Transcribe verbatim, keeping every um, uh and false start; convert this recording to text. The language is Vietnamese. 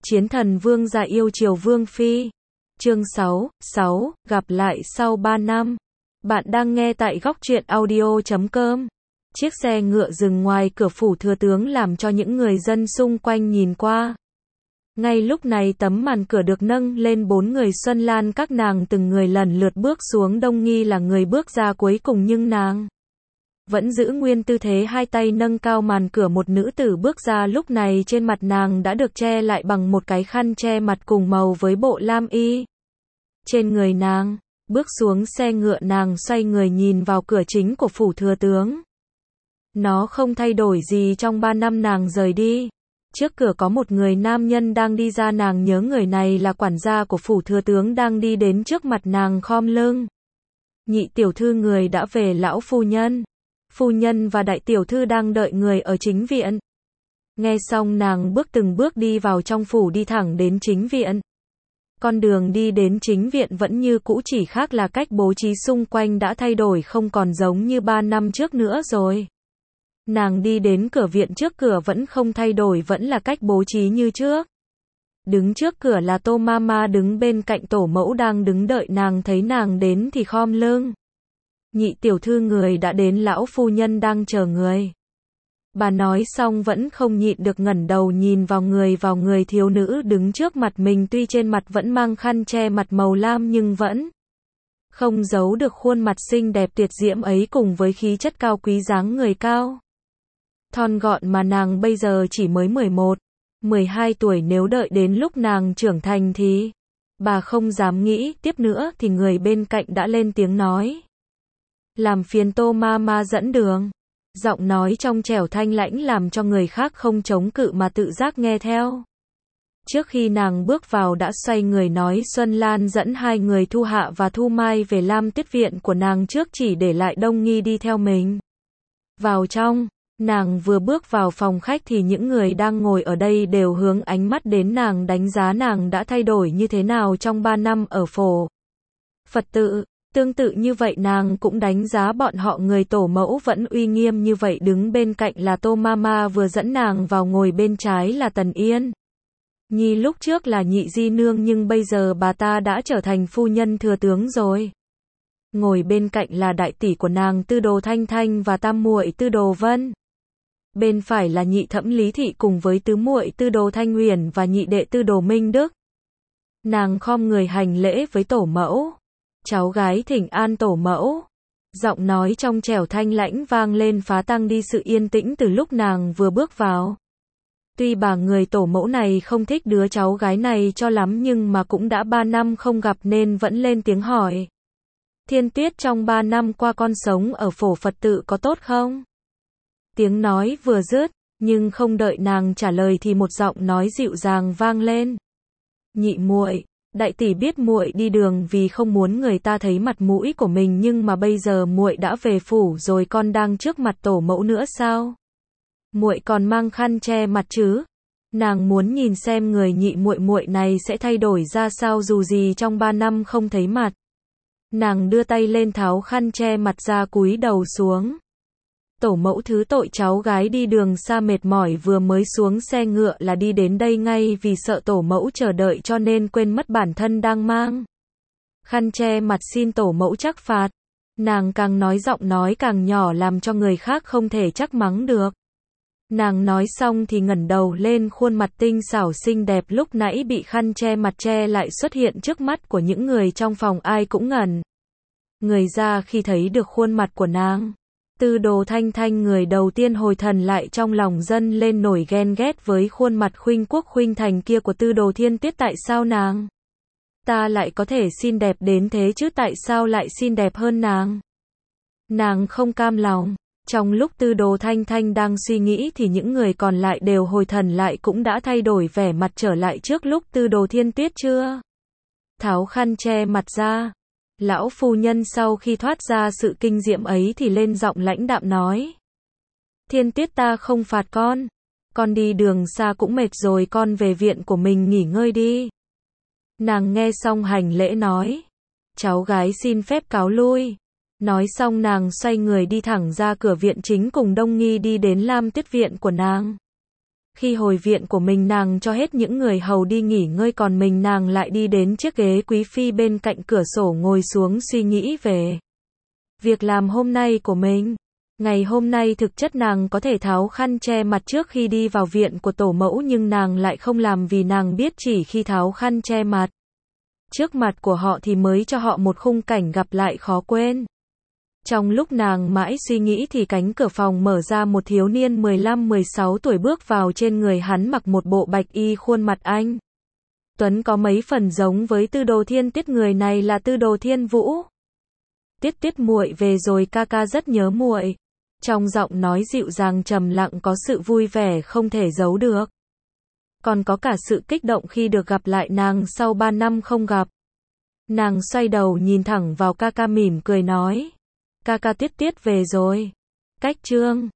Chiến thần vương gia yêu chiều vương phi. Chương sáu, sáu, gặp lại sau ba năm. Bạn đang nghe tại góc truyện audio chấm com. Chiếc xe ngựa dừng ngoài cửa phủ thừa tướng làm cho những người dân xung quanh nhìn qua. Ngay lúc này tấm màn cửa được nâng lên, bốn người Xuân Lan các nàng từng người lần lượt bước xuống. Đông Nghi là người bước ra cuối cùng nhưng nàng vẫn giữ nguyên tư thế hai tay nâng cao màn cửa. Một nữ tử bước ra, lúc này trên mặt nàng đã được che lại bằng một cái khăn che mặt cùng màu với bộ lam y trên người nàng. Bước xuống xe ngựa, nàng xoay người nhìn vào cửa chính của phủ thừa tướng. Nó không thay đổi gì trong ba năm nàng rời đi. Trước cửa có một người nam nhân đang đi ra, nàng nhớ người này là quản gia của phủ thừa tướng, đang đi đến trước mặt nàng khom lưng. Nhị tiểu thư, người đã về. Lão phu nhân. Phu nhân và đại tiểu thư đang đợi người ở chính viện. Nghe xong nàng bước từng bước đi vào trong phủ, đi thẳng đến chính viện. Con đường đi đến chính viện vẫn như cũ, chỉ khác là cách bố trí xung quanh đã thay đổi, không còn giống như ba năm trước nữa rồi. Nàng đi đến cửa viện, trước cửa vẫn không thay đổi, vẫn là cách bố trí như trước. Đứng trước cửa là Tô Mama, đứng bên cạnh tổ mẫu đang đứng đợi nàng, thấy nàng đến thì khom lưng. Nhị tiểu thư, người đã đến, lão phu nhân đang chờ người. Bà nói xong vẫn không nhịn được ngẩng đầu nhìn vào người vào người thiếu nữ đứng trước mặt mình, tuy trên mặt vẫn mang khăn che mặt màu lam nhưng vẫn không giấu được khuôn mặt xinh đẹp tuyệt diễm ấy cùng với khí chất cao quý, dáng người cao thon gọn mà nàng bây giờ chỉ mới mười một, mười hai tuổi, nếu đợi đến lúc nàng trưởng thành thì bà không dám nghĩ tiếp nữa. Thì người bên cạnh đã lên tiếng nói: làm phiền Tô Mama dẫn đường. Giọng nói trong trẻo thanh lãnh làm cho người khác không chống cự mà tự giác nghe theo. Trước khi nàng bước vào đã xoay người nói: Xuân Lan dẫn hai người Thu Hạ và Thu Mai về Lam Tuyết viện của nàng trước, chỉ để lại Đông Nghi đi theo mình vào trong. Nàng vừa bước vào phòng khách thì những người đang ngồi ở đây đều hướng ánh mắt đến nàng, đánh giá nàng đã thay đổi như thế nào trong ba năm ở phổ Phật tự. Tương tự như vậy nàng cũng đánh giá bọn họ. Người tổ mẫu vẫn uy nghiêm như vậy, đứng bên cạnh là Tô Mama vừa dẫn nàng vào, ngồi bên trái là Tần Yên Nhi, lúc trước là nhị di nương nhưng bây giờ bà ta đã trở thành phu nhân thừa tướng rồi. Ngồi bên cạnh là đại tỷ của nàng Tư Đồ Thanh Thanh và tam muội Tư Đồ Vân. Bên phải là nhị thẩm Lý Thị cùng với tứ muội Tư Đồ Thanh Huyền và nhị đệ Tư Đồ Minh Đức. Nàng khom người hành lễ với tổ mẫu. Cháu gái thỉnh an tổ mẫu. Giọng nói trong trẻo thanh lãnh vang lên, phá tan đi sự yên tĩnh từ lúc nàng vừa bước vào. Tuy bà người tổ mẫu này không thích đứa cháu gái này cho lắm nhưng mà cũng đã ba năm không gặp nên vẫn lên tiếng hỏi: Thiên Tuyết, trong ba năm qua con sống ở phổ Phật tự có tốt không? Tiếng nói vừa dứt, nhưng không đợi nàng trả lời thì một giọng nói dịu dàng vang lên: Nhị muội, đại tỷ biết muội đi đường vì không muốn người ta thấy mặt mũi của mình, nhưng mà bây giờ muội đã về phủ rồi, con đang trước mặt tổ mẫu nữa sao? Muội còn mang khăn che mặt chứ? Nàng muốn nhìn xem người nhị muội muội này sẽ thay đổi ra sao, dù gì trong ba năm không thấy mặt. Nàng đưa tay lên tháo khăn che mặt ra, cúi đầu xuống. Tổ mẫu thứ tội, cháu gái đi đường xa mệt mỏi, vừa mới xuống xe ngựa là đi đến đây ngay, vì sợ tổ mẫu chờ đợi cho nên quên mất bản thân đang mang khăn che mặt, xin tổ mẫu trách phạt. Nàng càng nói giọng nói càng nhỏ làm cho người khác không thể trách mắng được. Nàng nói xong thì ngẩng đầu lên, khuôn mặt tinh xảo xinh đẹp lúc nãy bị khăn che mặt che lại xuất hiện trước mắt của những người trong phòng, ai cũng ngẩn người ra khi thấy được khuôn mặt của nàng. Tư Đồ Thanh Thanh người đầu tiên hồi thần lại, trong lòng dâng lên nổi ghen ghét với khuôn mặt khuynh quốc khuynh thành kia của Tư Đồ Thiên Tuyết. Tại sao nàng ta lại có thể xinh đẹp đến thế chứ, tại sao lại xinh đẹp hơn nàng? Nàng không cam lòng. Trong lúc Tư Đồ Thanh Thanh đang suy nghĩ thì những người còn lại đều hồi thần lại, cũng đã thay đổi vẻ mặt trở lại trước lúc Tư Đồ Thiên Tuyết chưa tháo khăn che mặt ra. Lão phu nhân sau khi thoát ra sự kinh diệm ấy thì lên giọng lãnh đạm nói: Thiên Tuyết, ta không phạt con. Con đi đường xa cũng mệt rồi, con về viện của mình nghỉ ngơi đi. Nàng nghe xong hành lễ nói: cháu gái xin phép cáo lui. Nói xong nàng xoay người đi thẳng ra cửa viện chính, cùng Đông Nghi đi đến Lam Tuyết viện của nàng. Khi hồi viện của mình nàng cho hết những người hầu đi nghỉ ngơi còn mình nàng lại đi đến chiếc ghế quý phi bên cạnh cửa sổ ngồi xuống suy nghĩ về việc làm hôm nay của mình. Ngày hôm nay thực chất nàng có thể tháo khăn che mặt trước khi đi vào viện của tổ mẫu nhưng nàng lại không làm vì nàng biết chỉ khi tháo khăn che mặt trước mặt của họ thì mới cho họ một khung cảnh gặp lại khó quên. Trong lúc nàng mãi suy nghĩ thì cánh cửa phòng mở ra, một thiếu niên mười lăm mười sáu tuổi bước vào, trên người hắn mặc một bộ bạch y, khuôn mặt anh tuấn có mấy phần giống với Tư Đồ Thiên Tiết, người này là Tư Đồ Thiên Vũ. Tiết Tiết muội về rồi, ca ca rất nhớ muội. Trong giọng nói dịu dàng trầm lặng có sự vui vẻ không thể giấu được. Còn có cả sự kích động khi được gặp lại nàng sau ba năm không gặp. Nàng xoay đầu nhìn thẳng vào ca ca mỉm cười nói. Ca ca Tiết Tiết về rồi. Cách chương